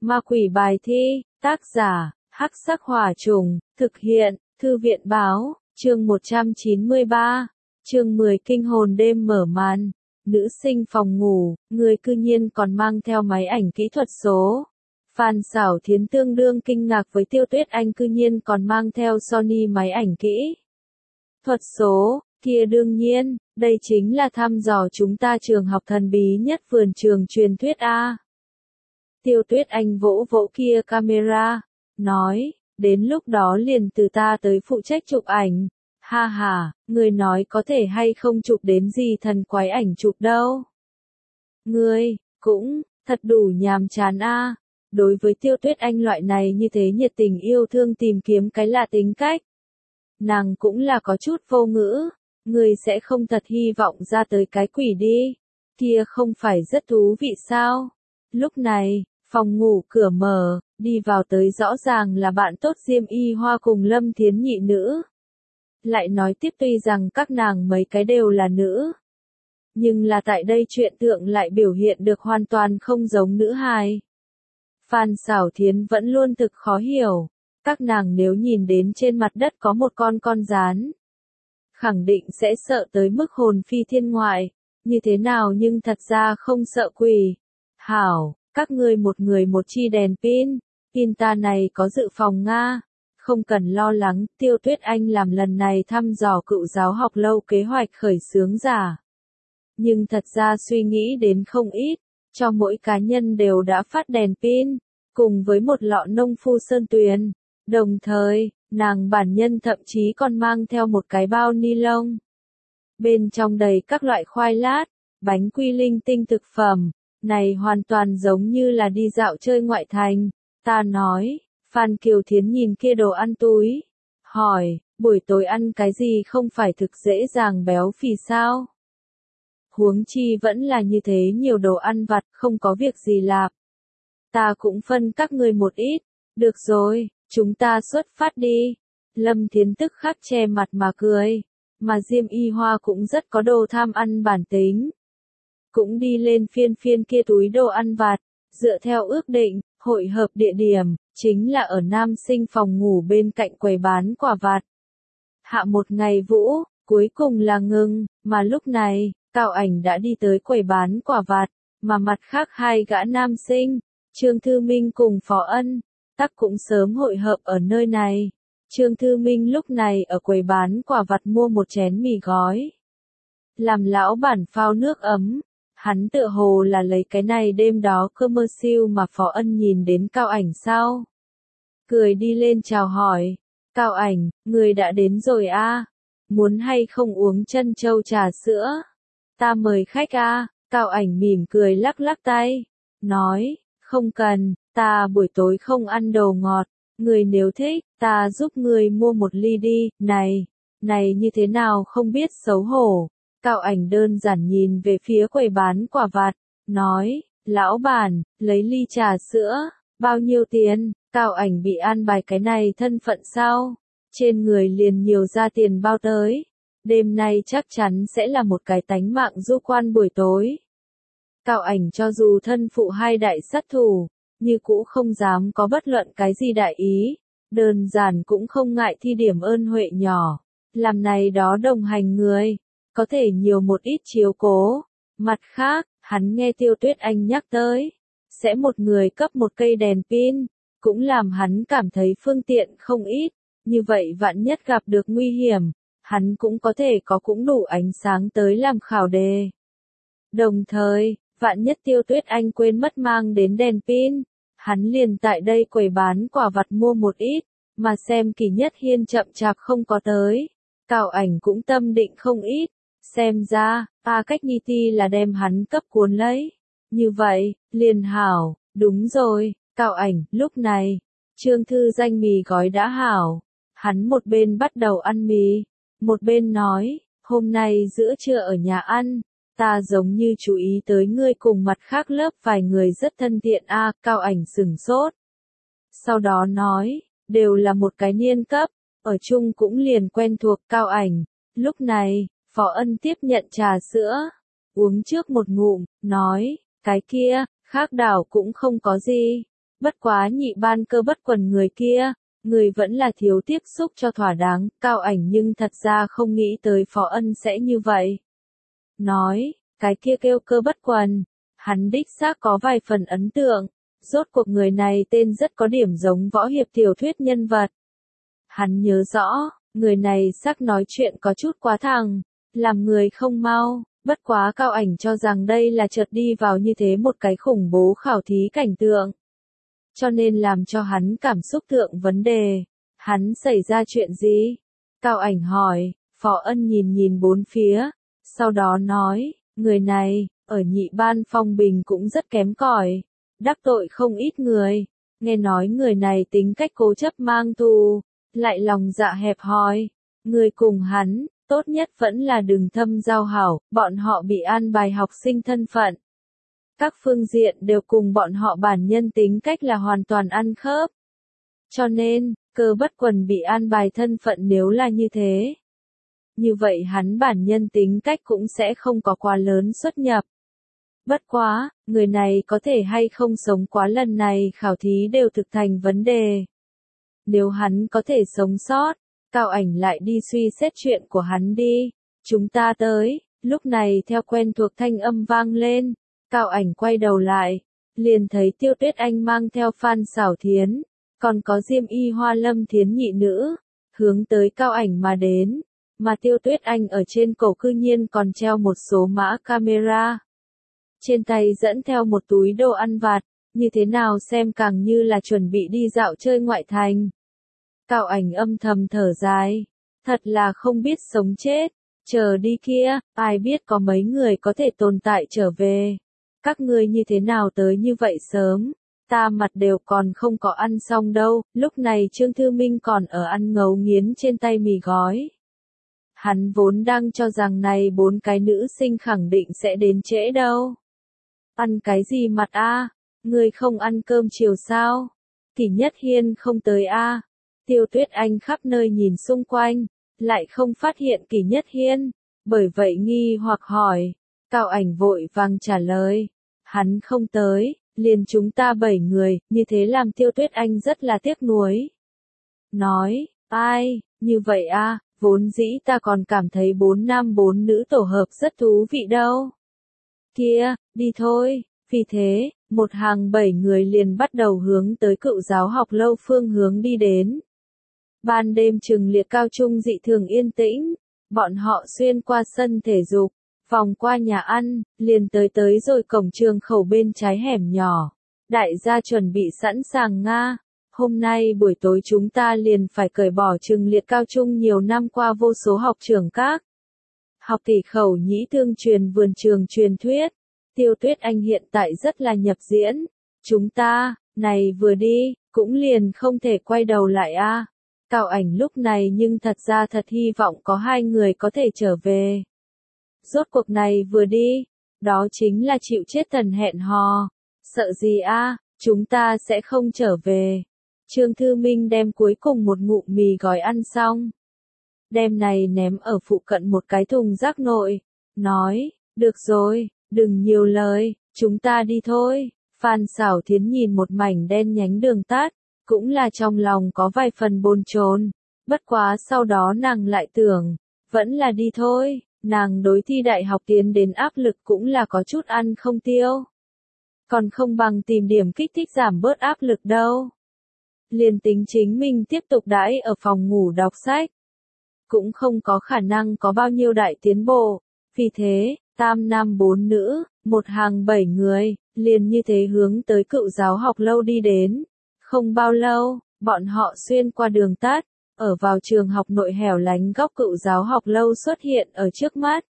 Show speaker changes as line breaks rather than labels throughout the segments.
Ma quỷ bài thi, tác giả, Hắc Sắc Hỏa Trùng, thực hiện, Thư viện báo, chương 193, chương 10 kinh hồn đêm mở màn. Nữ sinh phòng ngủ, người cư nhiên còn mang theo máy ảnh kỹ thuật số. Phan Xảo Thiến tương đương kinh ngạc với Tiêu Tuyết Anh cư nhiên còn mang theo Sony máy ảnh kỹ thuật số, kia đương nhiên, đây chính là thăm dò chúng ta trường học thần bí nhất vườn trường truyền thuyết A. Tiêu Tuyết Anh vỗ vỗ kia camera, nói, đến lúc đó liền từ ta tới phụ trách chụp ảnh. Ha ha, người nói có thể hay không chụp đến gì thần quái ảnh chụp đâu. Ngươi, cũng, thật đủ nhàm chán a. Đối với Tiêu Tuyết Anh loại này như thế nhiệt tình yêu thương tìm kiếm cái lạ tính cách. Nàng cũng là có chút vô ngữ, người sẽ không thật hy vọng ra tới cái quỷ đi. Kia không phải rất thú vị sao? Lúc này, phòng ngủ cửa mở, đi vào tới rõ ràng là bạn tốt Diêm Y Hoa cùng Lâm Thiến nhị nữ. Lại nói tiếp tuy rằng các nàng mấy cái đều là nữ. Nhưng là tại đây chuyện tượng lại biểu hiện được hoàn toàn không giống nữ hài. Phan Xảo Thiến vẫn luôn thực khó hiểu. Các nàng nếu nhìn đến trên mặt đất có một con gián. Khẳng định sẽ sợ tới mức hồn phi thiên ngoại. Như thế nào nhưng thật ra không sợ quỷ. Hảo, các ngươi một người một chi đèn pin. Pin ta này có dự phòng Nga. Không cần lo lắng, Tiêu Tuyết Anh làm lần này thăm dò cựu giáo học lâu kế hoạch khởi xướng giả. Nhưng thật ra suy nghĩ đến không ít, cho mỗi cá nhân đều đã phát đèn pin, cùng với một lọ nông phu sơn tuyền. Đồng thời, nàng bản nhân thậm chí còn mang theo một cái bao ni lông. Bên trong đầy các loại khoai lát, bánh quy linh tinh thực phẩm, này hoàn toàn giống như là đi dạo chơi ngoại thành. Ta nói. Phan Kiều Thiến nhìn kia đồ ăn túi, hỏi, buổi tối ăn cái gì không phải thực dễ dàng béo phì sao? Huống chi vẫn là như thế nhiều đồ ăn vặt không có việc gì làm. Ta cũng phân các người một ít, được rồi, chúng ta xuất phát đi. Lâm Thiến tức khắc che mặt mà cười, mà Diêm Y Hoa cũng rất có đồ tham ăn bản tính. Cũng đi lên phiên kia túi đồ ăn vặt, dựa theo ước định, hội hợp địa điểm. Chính là ở nam sinh phòng ngủ bên cạnh quầy bán quả vặt. Hạ một ngày vũ, cuối cùng là ngừng, mà lúc này, Cao Ảnh đã đi tới quầy bán quả vặt, mà mặt khác hai gã nam sinh, Trương Thư Minh cùng Phó Ân, tắc cũng sớm hội hợp ở nơi này. Trương Thư Minh lúc này ở quầy bán quả vặt mua một chén mì gói. Làm lão bản phao nước ấm. Hắn tựa hồ là lấy cái này đêm đó cơ mơ siêu mà Phó Ân nhìn đến Cao Ảnh sao. Cười đi lên chào hỏi. Cao Ảnh, người đã đến rồi a. Muốn hay không uống trân châu trà sữa? Ta mời khách a. Cao Ảnh mỉm cười lắc lắc tay. Nói, không cần, ta buổi tối không ăn đồ ngọt. Người nếu thích, ta giúp người mua một ly đi. Này như thế nào không biết xấu hổ. Cao Ảnh đơn giản nhìn về phía quầy bán quả vặt, nói, lão bản, lấy ly trà sữa, bao nhiêu tiền? Cao Ảnh bị an bài cái này thân phận sao? Trên người liền nhiều ra tiền bao tới. Đêm nay chắc chắn sẽ là một cái tánh mạng du quan buổi tối. Cao Ảnh cho dù thân phụ hai đại sát thủ, như cũ không dám có bất luận cái gì đại ý, đơn giản cũng không ngại thi điểm ơn huệ nhỏ, làm này đó đồng hành người. Có thể nhiều một ít chiếu cố. Mặt khác, hắn nghe Tiêu Tuyết Anh nhắc tới, sẽ một người cấp một cây đèn pin, cũng làm hắn cảm thấy phương tiện không ít, như vậy vạn nhất gặp được nguy hiểm, hắn cũng có thể có cũng đủ ánh sáng tới làm khảo đề. Đồng thời, vạn nhất Tiêu Tuyết Anh quên mất mang đến đèn pin, hắn liền tại đây quầy bán quả vặt mua một ít, mà xem Kỳ Nhất Hiên chậm chạp không có tới. Cao Ảnh cũng tâm định không ít. Xem ra, Cách Nhi Ti là đem hắn cấp cuốn lấy. Như vậy, liền hảo, đúng rồi, Cao Ảnh, lúc này, Trương Thư Danh mì gói đã hảo. Hắn một bên bắt đầu ăn mì, một bên nói, hôm nay giữa trưa ở nhà ăn, ta giống như chú ý tới ngươi cùng mặt khác lớp vài người rất thân thiện Cao Ảnh sửng sốt. Sau đó nói, đều là một cái niên cấp, ở chung cũng liền quen thuộc Cao Ảnh, lúc này. Phó Ân tiếp nhận trà sữa, uống trước một ngụm, nói, cái kia, khác đảo cũng không có gì. Bất quá nhị ban cơ bất quần người kia, người vẫn là thiếu tiếp xúc cho thỏa đáng, Cao Ảnh nhưng thật ra không nghĩ tới Phó Ân sẽ như vậy. Nói, cái kia kêu cơ bất quần, hắn đích xác có vài phần ấn tượng, rốt cuộc người này tên rất có điểm giống võ hiệp tiểu thuyết nhân vật. Hắn nhớ rõ, người này sắc nói chuyện có chút quá thẳng, làm người không mau, bất quá Cao Ảnh cho rằng đây là chợt đi vào như thế một cái khủng bố khảo thí cảnh tượng. Cho nên làm cho hắn cảm xúc thượng vấn đề. Hắn xảy ra chuyện gì? Cao Ảnh hỏi, Phó Ân nhìn nhìn bốn phía, sau đó nói, người này, ở nhị ban phong bình cũng rất kém cỏi, đắc tội không ít người, nghe nói người này tính cách cố chấp mang thù, lại lòng dạ hẹp hòi, người cùng hắn, tốt nhất vẫn là đừng thâm giao hảo, bọn họ bị an bài học sinh thân phận. Các phương diện đều cùng bọn họ bản nhân tính cách là hoàn toàn ăn khớp. Cho nên, cơ bất quần bị an bài thân phận nếu là như thế. Như vậy hắn bản nhân tính cách cũng sẽ không có quá lớn xuất nhập. Bất quá, người này có thể hay không sống quá lần này khảo thí đều thực thành vấn đề. Nếu hắn có thể sống sót, Cao Ảnh lại đi suy xét chuyện của hắn đi. Chúng ta tới, lúc này theo quen thuộc thanh âm vang lên. Cao Ảnh quay đầu lại, liền thấy Tiêu Tuyết Anh mang theo Phan Xảo Thiến, còn có Diêm Y Hoa Lâm Thiến nhị nữ, hướng tới Cao Ảnh mà đến, mà Tiêu Tuyết Anh ở trên cổ cư nhiên còn treo một số mã camera. Trên tay dẫn theo một túi đồ ăn vặt, như thế nào xem càng như là chuẩn bị đi dạo chơi ngoại thành. Cao Ảnh âm thầm thở dài, thật là không biết sống chết, chờ đi kia, ai biết có mấy người có thể tồn tại trở về. Các ngươi như thế nào tới như vậy sớm, ta mặt đều còn không có ăn xong đâu, lúc này Trương Thư Minh còn ở ăn ngấu nghiến trên tay mì gói. Hắn vốn đang cho rằng này 4 cái nữ sinh khẳng định sẽ đến trễ đâu. Ăn cái gì mặt a? Ngươi không ăn cơm chiều sao? Kỷ Nhất Hiên không tới a? Tiêu Tuyết Anh khắp nơi nhìn xung quanh, lại không phát hiện Kỷ Nhất Hiên, bởi vậy nghi hoặc hỏi. Cao Ảnh vội vàng trả lời, hắn không tới, liền chúng ta 7 người, như thế làm Tiêu Tuyết Anh rất là tiếc nuối. Nói, ai, như vậy a, vốn dĩ ta còn cảm thấy 4 nam 4 nữ tổ hợp rất thú vị đâu. Kia, đi thôi, vì thế, một hàng 7 người liền bắt đầu hướng tới Cựu Giáo học lâu phương hướng đi đến. Ban đêm Trừng Liệt cao trung dị thường yên tĩnh, bọn họ xuyên qua sân thể dục, vòng qua nhà ăn, liền tới rồi cổng trường khẩu bên trái hẻm nhỏ. Đại gia chuẩn bị sẵn sàng nga. Hôm nay buổi tối chúng ta liền phải cởi bỏ Trừng Liệt cao trung nhiều năm qua vô số học trưởng các. Học tỷ khẩu nhĩ thương truyền vườn trường truyền thuyết. Tiêu Tuyết Anh hiện tại rất là nhập diễn. Chúng ta, này vừa đi, cũng liền không thể quay đầu lại a. Cao Ảnh lúc này nhưng thật ra thật hy vọng có 2 người có thể trở về. Rốt cuộc này vừa đi, đó chính là chịu chết thần hẹn hò. Sợ gì a, chúng ta sẽ không trở về. Trương Thư Minh đem cuối cùng một ngụm mì gói ăn xong. Đem này ném ở phụ cận một cái thùng rác nội. Nói, được rồi, đừng nhiều lời, chúng ta đi thôi. Phan Xảo Thiến nhìn một mảnh đen nhánh đường tắt, cũng là trong lòng có vài phần bồn chồn. Bất quá sau đó nàng lại tưởng, vẫn là đi thôi. Nàng đối thi đại học tiến đến áp lực cũng là có chút ăn không tiêu. Còn không bằng tìm điểm kích thích giảm bớt áp lực đâu. Liền tính chính mình tiếp tục đãi ở phòng ngủ đọc sách. Cũng không có khả năng có bao nhiêu đại tiến bộ. Vì thế, tam nam 4 nữ, một hàng 7 người, liền như thế hướng tới Cựu Giáo học lâu đi đến. Không bao lâu, bọn họ xuyên qua đường tắt. Ở vào trường học nội hẻo lánh góc Cựu Giáo học lâu xuất hiện ở trước mắt.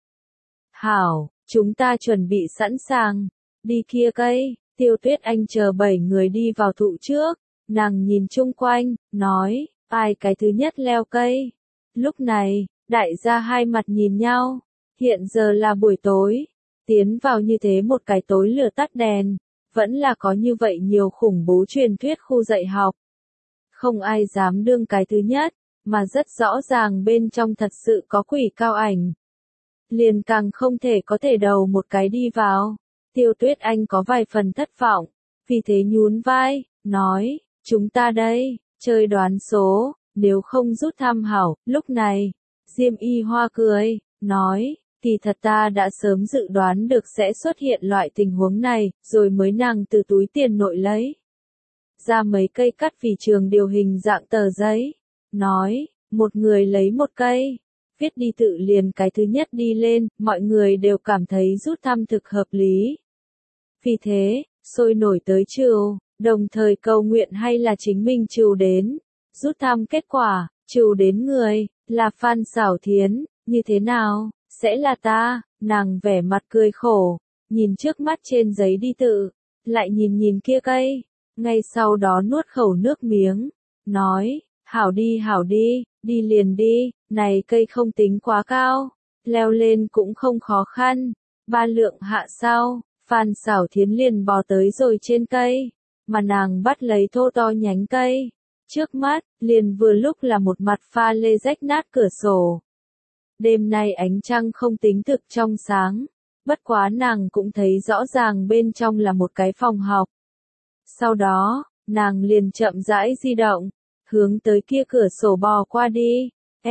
Hảo, chúng ta chuẩn bị sẵn sàng. Đi kia cây, Tiêu Tuyết Anh chờ 7 người đi vào thụ trước. Nàng nhìn chung quanh, nói, ai cái thứ nhất leo cây. Lúc này, đại gia hai mặt nhìn nhau. Hiện giờ là buổi tối. Tiến vào như thế một cái tối lửa tắt đèn. Vẫn là có như vậy nhiều khủng bố truyền thuyết khu dạy học. Không ai dám đương cái thứ nhất, mà rất rõ ràng bên trong thật sự có quỷ Cao Ảnh. Liền càng không thể có thể đầu một cái đi vào. Tiêu Tuyết Anh có vài phần thất vọng, vì thế nhún vai, nói, chúng ta đây, chơi đoán số, nếu không rút tham hảo, lúc này, Diêm Y Hoa cười, nói, kỳ thật ta đã sớm dự đoán được sẽ xuất hiện loại tình huống này, rồi mới nàng từ túi tiền nội lấy ra mấy cây cắt vì trường điều hình dạng tờ giấy, nói, một người lấy một cây, viết đi tự liền cái thứ nhất đi lên, mọi người đều cảm thấy rút thăm thực hợp lý. Vì thế, sôi nổi tới trừu, đồng thời cầu nguyện hay là chính mình trừu đến. Rút thăm kết quả, trừu đến người, là Phan Xảo Thiến, như thế nào, sẽ là ta, nàng vẻ mặt cười khổ, nhìn trước mắt trên giấy đi tự, lại nhìn nhìn kia cây, ngay sau đó nuốt khẩu nước miếng, nói, hảo đi, đi liền đi, này cây không tính quá cao, leo lên cũng không khó khăn, 3 lượng hạ sau, Phan Xảo Thiến liền bò tới rồi trên cây, mà nàng bắt lấy thô to nhánh cây, trước mắt, liền vừa lúc là một mặt pha lê rách nát cửa sổ. Đêm nay ánh trăng không tính thực trong sáng, bất quá nàng cũng thấy rõ ràng bên trong là một cái phòng học. Sau đó, nàng liền chậm rãi di động, hướng tới kia cửa sổ bò qua đi.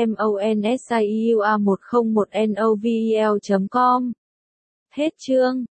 MONSIUA101NOVEL.com Hết chương.